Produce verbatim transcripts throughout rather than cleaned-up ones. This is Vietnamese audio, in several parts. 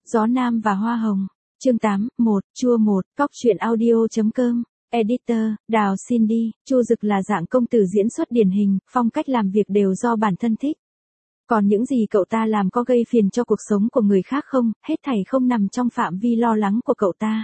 Gió Nam và Hoa Hồng. Chương tám, một, chua một, cóc truyện audio.com. Editor, Đào Cindy. Chu Dực là dạng công tử diễn xuất điển hình, phong cách làm việc đều do bản thân thích. Còn những gì cậu ta làm có gây phiền cho cuộc sống của người khác không, hết thảy không nằm trong phạm vi lo lắng của cậu ta.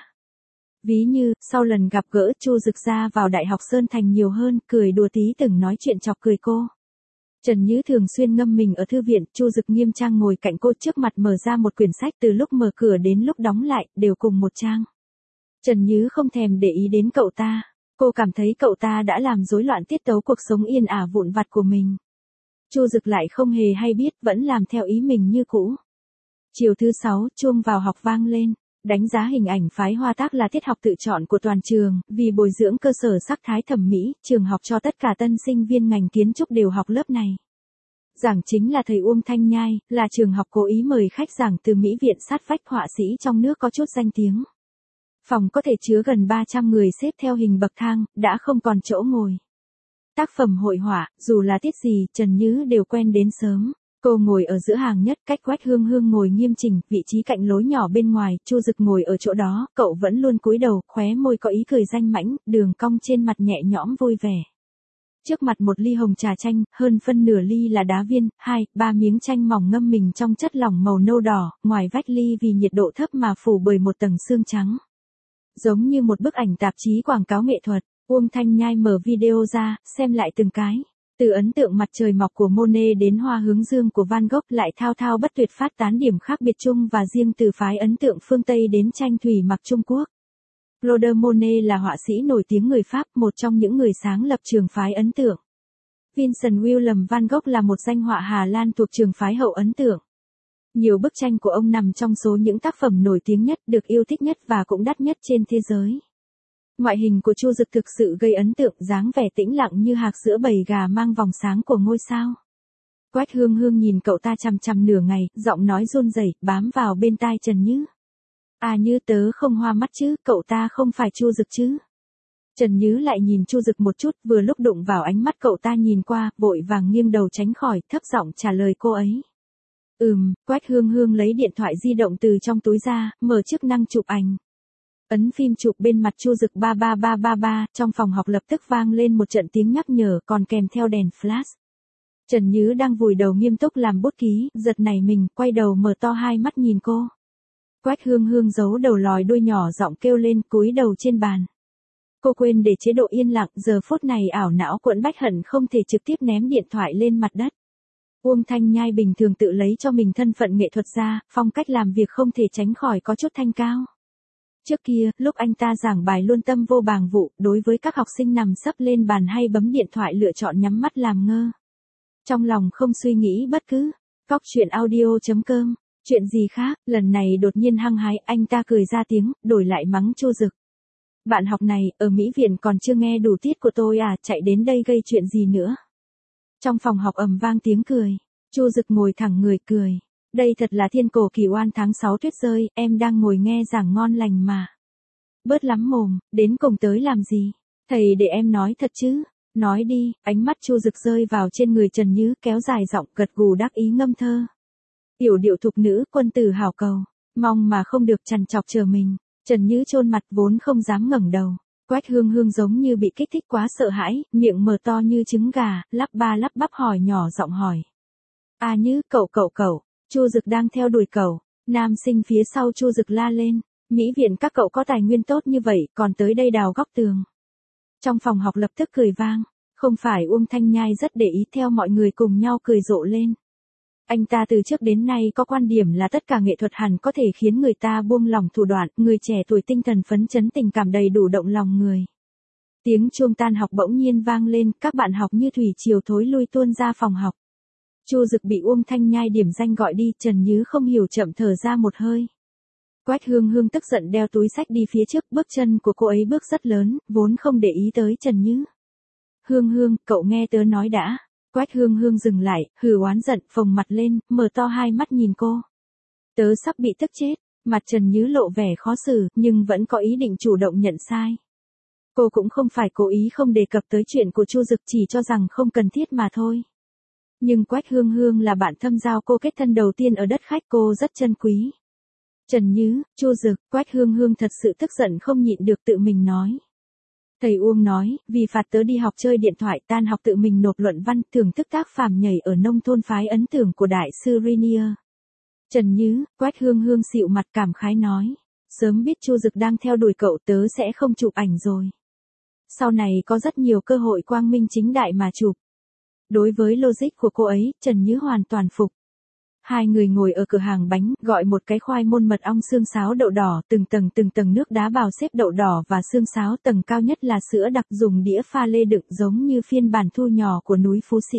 Ví như, sau lần gặp gỡ, Chu Dực ra vào Đại học Sơn Thành nhiều hơn, cười đùa tí từng nói chuyện chọc cười cô. Trần Nhứ thường xuyên ngâm mình ở thư viện, Chu Dực nghiêm trang ngồi cạnh cô trước mặt mở ra một quyển sách, từ lúc mở cửa đến lúc đóng lại, đều cùng một trang. Trần Nhứ không thèm để ý đến cậu ta. Cô cảm thấy cậu ta đã làm rối loạn tiết tấu cuộc sống yên ả vụn vặt của mình. Chu Dực lại không hề hay biết, vẫn làm theo ý mình như cũ. Chiều thứ sáu, chuông vào học vang lên. Đánh giá hình ảnh phái Hoa Tác là tiết học tự chọn của toàn trường, vì bồi dưỡng cơ sở sắc thái thẩm mỹ, trường học cho tất cả tân sinh viên ngành kiến trúc đều học lớp này. Giảng chính là thầy Uông Thanh Nhai, là trường học cố ý mời khách giảng từ Mỹ viện sát vách họa sĩ trong nước có chút danh tiếng. Phòng có thể chứa gần ba trăm người xếp theo hình bậc thang, đã không còn chỗ ngồi. Tác phẩm hội họa, dù là tiết gì, Trần Nhứ đều quen đến sớm. Cô ngồi ở giữa hàng nhất, cách Quách Hương Hương ngồi nghiêm chỉnh, vị trí cạnh lối nhỏ bên ngoài, Chu Dực ngồi ở chỗ đó, cậu vẫn luôn cúi đầu, khóe môi có ý cười danh mãnh, đường cong trên mặt nhẹ nhõm vui vẻ. Trước mặt một ly hồng trà chanh, hơn phân nửa ly là đá viên, hai, ba miếng chanh mỏng ngâm mình trong chất lỏng màu nâu đỏ, ngoài vách ly vì nhiệt độ thấp mà phủ bởi một tầng sương trắng. Giống như một bức ảnh tạp chí quảng cáo nghệ thuật, Uông Thanh Nhai mở video ra, xem lại từng cái. Từ ấn tượng mặt trời mọc của Monet đến hoa hướng dương của Van Gogh, lại thao thao bất tuyệt phát tán điểm khác biệt chung và riêng từ phái ấn tượng phương Tây đến tranh thủy mặc Trung Quốc. Claude Monet là họa sĩ nổi tiếng người Pháp, một trong những người sáng lập trường phái ấn tượng. Vincent Willem Van Gogh là một danh họa Hà Lan thuộc trường phái hậu ấn tượng. Nhiều bức tranh của ông nằm trong số những tác phẩm nổi tiếng nhất, được yêu thích nhất và cũng đắt nhất trên thế giới. Ngoại hình của Chu Dực thực sự gây ấn tượng, dáng vẻ tĩnh lặng như hạc giữa bầy gà mang vòng sáng của ngôi sao. Quách Hương Hương nhìn cậu ta chằm chằm nửa ngày, giọng nói run rẩy, bám vào bên tai Trần Nhứ. À Như, tớ không hoa mắt chứ, cậu ta không phải Chu Dực chứ? Trần Nhứ lại nhìn Chu Dực một chút, vừa lúc đụng vào ánh mắt cậu ta nhìn qua, vội vàng nghiêng đầu tránh khỏi, thấp giọng trả lời cô ấy. Ừm, Quách Hương Hương lấy điện thoại di động từ trong túi ra, mở chức năng chụp ảnh. Ấn phim chụp bên mặt Chu Dực ba ba ba ba ba, trong phòng học lập tức vang lên một trận tiếng nhắc nhở, còn kèm theo đèn flash. Trần Nhứ đang vùi đầu nghiêm túc làm bút ký, giật nảy mình, quay đầu mở to hai mắt nhìn cô. Quách Hương Hương giấu đầu lòi đuôi nhỏ giọng kêu lên, cúi đầu trên bàn. Cô quên để chế độ yên lặng, giờ phút này ảo não cuộn bách hận không thể trực tiếp ném điện thoại lên mặt đất. Uông Thanh Nhai bình thường tự lấy cho mình thân phận nghệ thuật gia, phong cách làm việc không thể tránh khỏi có chút thanh cao. Trước kia, lúc anh ta giảng bài luôn tâm vô bàng vụ, đối với các học sinh nằm sấp lên bàn hay bấm điện thoại lựa chọn nhắm mắt làm ngơ. Trong lòng không suy nghĩ bất cứ. Cóc truyện audio.com. Chuyện gì khác, lần này đột nhiên hăng hái, anh ta cười ra tiếng, đổi lại mắng Chu Dực. Bạn học này, ở Mỹ viện còn chưa nghe đủ tiết của tôi à, chạy đến đây gây chuyện gì nữa. Trong phòng học ầm vang tiếng cười. Chu Dực ngồi thẳng người cười. Đây thật là thiên cổ kỳ oan tháng sáu tuyết rơi, em đang ngồi nghe giảng ngon lành mà. Bớt lắm mồm, đến cùng tới làm gì? Thầy để em nói thật chứ. Nói đi, ánh mắt Chu Dực rơi vào trên người Trần Nhứ, kéo dài giọng gật gù đắc ý ngâm thơ. Yểu điệu thục nữ, quân tử hảo cầu, mong mà không được trằn trọc chờ mình. Trần Nhứ chôn mặt vốn không dám ngẩng đầu. Quách Hương Hương giống như bị kích thích quá sợ hãi, miệng mở to như trứng gà, lắp ba lắp bắp hỏi nhỏ giọng hỏi. À Như, cậu cậu cậu. Chu Dực đang theo đuổi cậu. Nam sinh phía sau Chu Dực la lên. Mỹ viện các cậu có tài nguyên tốt như vậy, còn tới đây đào góc tường. Trong phòng học lập tức cười vang. Không phải Uông Thanh Nhai rất để ý, theo mọi người cùng nhau cười rộ lên. Anh ta từ trước đến nay có quan điểm là tất cả nghệ thuật hẳn có thể khiến người ta buông lỏng thủ đoạn, người trẻ tuổi tinh thần phấn chấn, tình cảm đầy đủ động lòng người. Tiếng chuông tan học bỗng nhiên vang lên, các bạn học như thủy triều thối lui tuôn ra phòng học. Chu Dực bị Uông Thanh Nhai điểm danh gọi đi, Trần Nhứ không hiểu chậm thở ra một hơi. Quách Hương Hương tức giận đeo túi sách đi phía trước, bước chân của cô ấy bước rất lớn, vốn không để ý tới Trần Nhứ. Hương Hương, cậu nghe tớ nói đã. Quách Hương Hương dừng lại, hừ oán giận, phồng mặt lên, mở to hai mắt nhìn cô. Tớ sắp bị tức chết, mặt Trần Nhứ lộ vẻ khó xử, nhưng vẫn có ý định chủ động nhận sai. Cô cũng không phải cố ý không đề cập tới chuyện của Chu Dực, chỉ cho rằng không cần thiết mà thôi. Nhưng Quách Hương Hương là bạn thâm giao cô kết thân đầu tiên ở đất khách, cô rất trân quý. Trần Nhứ, Chu Dực, Quách Hương Hương thật sự tức giận không nhịn được tự mình nói. Thầy Uông nói, vì phạt tớ đi học chơi điện thoại, tan học tự mình nộp luận văn, thưởng thức tác phàm nhảy ở nông thôn phái ấn tưởng của đại sư Rainier. Trần Nhứ, Quách Hương Hương xịu mặt cảm khái nói, sớm biết Chu Dực đang theo đuổi cậu tớ sẽ không chụp ảnh rồi. Sau này có rất nhiều cơ hội quang minh chính đại mà chụp. Đối với logic của cô ấy, Trần Nhứ hoàn toàn phục. Hai người ngồi ở cửa hàng bánh, gọi một cái khoai môn mật ong xương sáo đậu đỏ, từng tầng từng tầng nước đá bào xếp đậu đỏ và xương sáo, tầng cao nhất là sữa đặc dùng đĩa pha lê đựng giống như phiên bản thu nhỏ của núi Phú Sĩ.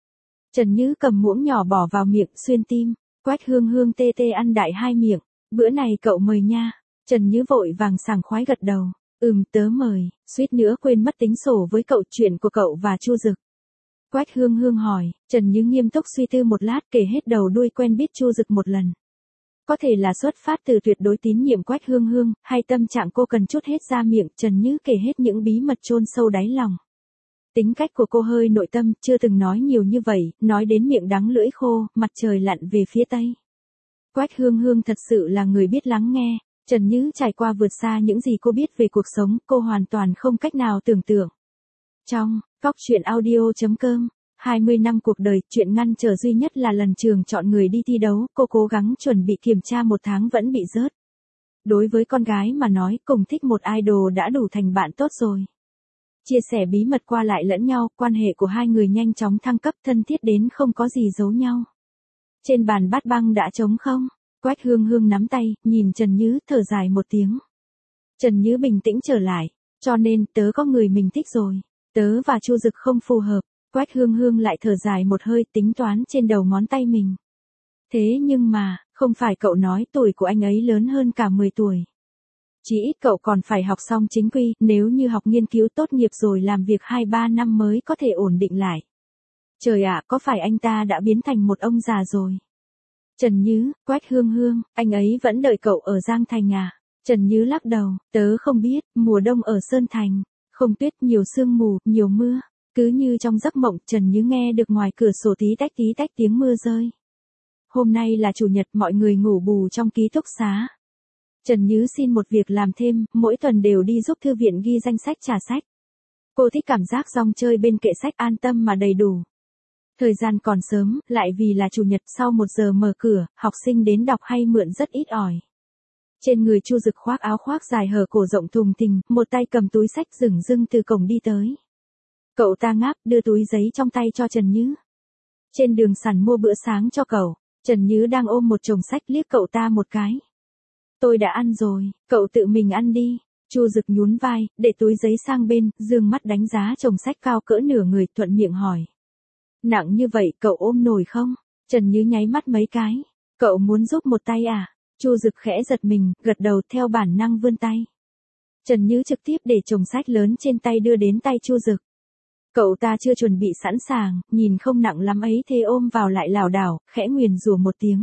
Trần Nhứ cầm muỗng nhỏ bỏ vào miệng xuyên tim, Quách Hương Hương tê tê ăn đại hai miệng, bữa này cậu mời nha. Trần Nhứ vội vàng sảng khoái gật đầu, ừm tớ mời, suýt nữa quên mất tính sổ với cậu chuyện của cậu và Chu Dực. Quách Hương Hương hỏi, Trần Nhứ nghiêm túc suy tư một lát kể hết đầu đuôi quen biết Chu Dực một lần. Có thể là xuất phát từ tuyệt đối tín nhiệm Quách Hương Hương, hay tâm trạng cô cần chút hết ra miệng, Trần Nhứ kể hết những bí mật chôn sâu đáy lòng. Tính cách của cô hơi nội tâm, chưa từng nói nhiều như vậy, nói đến miệng đắng lưỡi khô, mặt trời lặn về phía tây. Quách Hương Hương thật sự là người biết lắng nghe, Trần Nhứ trải qua vượt xa những gì cô biết về cuộc sống, cô hoàn toàn không cách nào tưởng tượng. Trong Cóc Truyện Audio chấm com, hai mươi năm cuộc đời, chuyện ngăn trở duy nhất là lần trường chọn người đi thi đấu, cô cố gắng chuẩn bị kiểm tra một tháng vẫn bị rớt. Đối với con gái mà nói, cùng thích một idol đã đủ thành bạn tốt rồi. Chia sẻ bí mật qua lại lẫn nhau, quan hệ của hai người nhanh chóng thăng cấp thân thiết đến không có gì giấu nhau. Trên bàn bát băng đã trống không, Quách Hương Hương nắm tay, nhìn Trần Nhứ thở dài một tiếng. Trần Nhứ bình tĩnh trở lại, cho nên tớ có người mình thích rồi. Tớ và Chu Dực không phù hợp, Quách Hương Hương lại thở dài một hơi tính toán trên đầu ngón tay mình. Thế nhưng mà, không phải cậu nói tuổi của anh ấy lớn hơn cả mười tuổi. Chỉ ít cậu còn phải học xong chính quy, nếu như học nghiên cứu tốt nghiệp rồi làm việc hai ba năm mới có thể ổn định lại. Trời ạ, có phải anh ta đã biến thành một ông già rồi? Trần Nhứ, Quách Hương Hương, anh ấy vẫn đợi cậu ở Giang Thành à? Trần Nhứ lắc đầu, tớ không biết, mùa đông ở Sơn Thành. Không tuyết, nhiều sương mù, nhiều mưa. Cứ như trong giấc mộng, Trần Nhứ nghe được ngoài cửa sổ tí tách tí tách tiếng mưa rơi. Hôm nay là chủ nhật, mọi người ngủ bù trong ký túc xá. Trần Nhứ xin một việc làm thêm, mỗi tuần đều đi giúp thư viện ghi danh sách trả sách. Cô thích cảm giác rong chơi bên kệ sách an tâm mà đầy đủ. Thời gian còn sớm, lại vì là chủ nhật sau một giờ mở cửa, học sinh đến đọc hay mượn rất ít ỏi. Trên người Chu Dực khoác áo khoác dài hở cổ rộng thùng thình, một tay cầm túi sách dửng dưng từ cổng đi tới. Cậu ta ngáp, đưa túi giấy trong tay cho Trần Nhứ. Trên đường sẵn mua bữa sáng cho cậu, Trần Nhứ đang ôm một chồng sách liếc cậu ta một cái. Tôi đã ăn rồi, cậu tự mình ăn đi. Chu Dực nhún vai, để túi giấy sang bên, dương mắt đánh giá chồng sách cao cỡ nửa người, thuận miệng hỏi. Nặng như vậy cậu ôm nổi không? Trần Nhứ nháy mắt mấy cái. Cậu muốn giúp một tay à? Chu Dực khẽ giật mình, gật đầu theo bản năng vươn tay. Trần Nhứ trực tiếp để chồng sách lớn trên tay đưa đến tay Chu Dực. Cậu ta chưa chuẩn bị sẵn sàng, nhìn không nặng lắm ấy thế ôm vào lại lảo đảo, khẽ nguyền rủa một tiếng.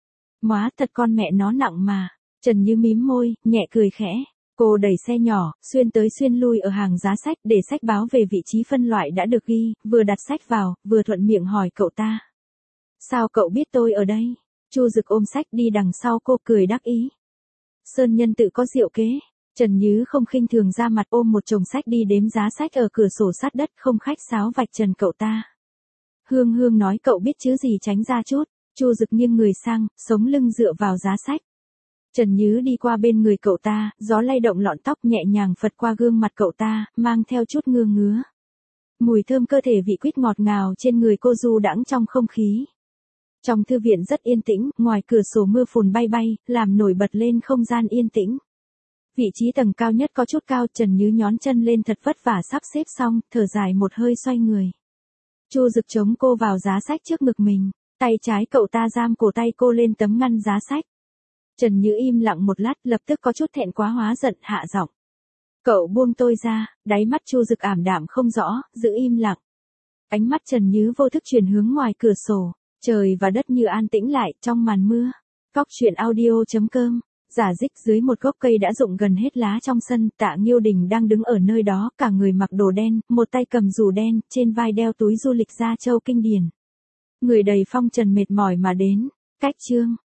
Móa thật con mẹ nó nặng mà. Trần Nhứ mím môi, nhẹ cười khẽ. Cô đẩy xe nhỏ, xuyên tới xuyên lui ở hàng giá sách để sách báo về vị trí phân loại đã được ghi, vừa đặt sách vào, vừa thuận miệng hỏi cậu ta. Sao cậu biết tôi ở đây? Chu Dực ôm sách đi đằng sau cô cười đắc ý. Sơn nhân tự có diệu kế. Trần Nhứ không khinh thường ra mặt ôm một chồng sách đi đếm giá sách ở cửa sổ sát đất không khách sáo vạch trần cậu ta. Hương Hương nói cậu biết chữ gì tránh ra chút. Chu Dực nghiêng người sang, sống lưng dựa vào giá sách. Trần Nhứ đi qua bên người cậu ta, gió lay động lọn tóc nhẹ nhàng phật qua gương mặt cậu ta, mang theo chút ngưa ngứa. Mùi thơm cơ thể vị quýt ngọt ngào trên người cô du đãng trong không khí. Trong thư viện rất yên tĩnh, ngoài cửa sổ mưa phùn bay bay, làm nổi bật lên không gian yên tĩnh. Vị trí tầng cao nhất có chút cao, Trần Nhứ nhón chân lên thật vất vả sắp xếp xong, thở dài một hơi xoay người. Chu Dực chống cô vào giá sách trước ngực mình, tay trái cậu ta giam cổ tay cô lên tấm ngăn giá sách. Trần Nhứ im lặng một lát, lập tức có chút thẹn quá hóa giận, hạ giọng. Cậu buông tôi ra, đáy mắt Chu Dực ảm đạm không rõ, giữ im lặng. Ánh mắt Trần Nhứ vô thức chuyển hướng ngoài cửa sổ, trời và đất như an tĩnh lại trong màn mưa. Cóc Truyện Audio chấm com. Giả dích dưới một gốc cây đã rụng gần hết lá trong sân, Tạ Nghiêu Đình đang đứng ở nơi đó, cả người mặc đồ đen, một tay cầm dù đen, trên vai đeo túi du lịch da châu kinh điển. Người đầy phong trần mệt mỏi mà đến. Cách chương.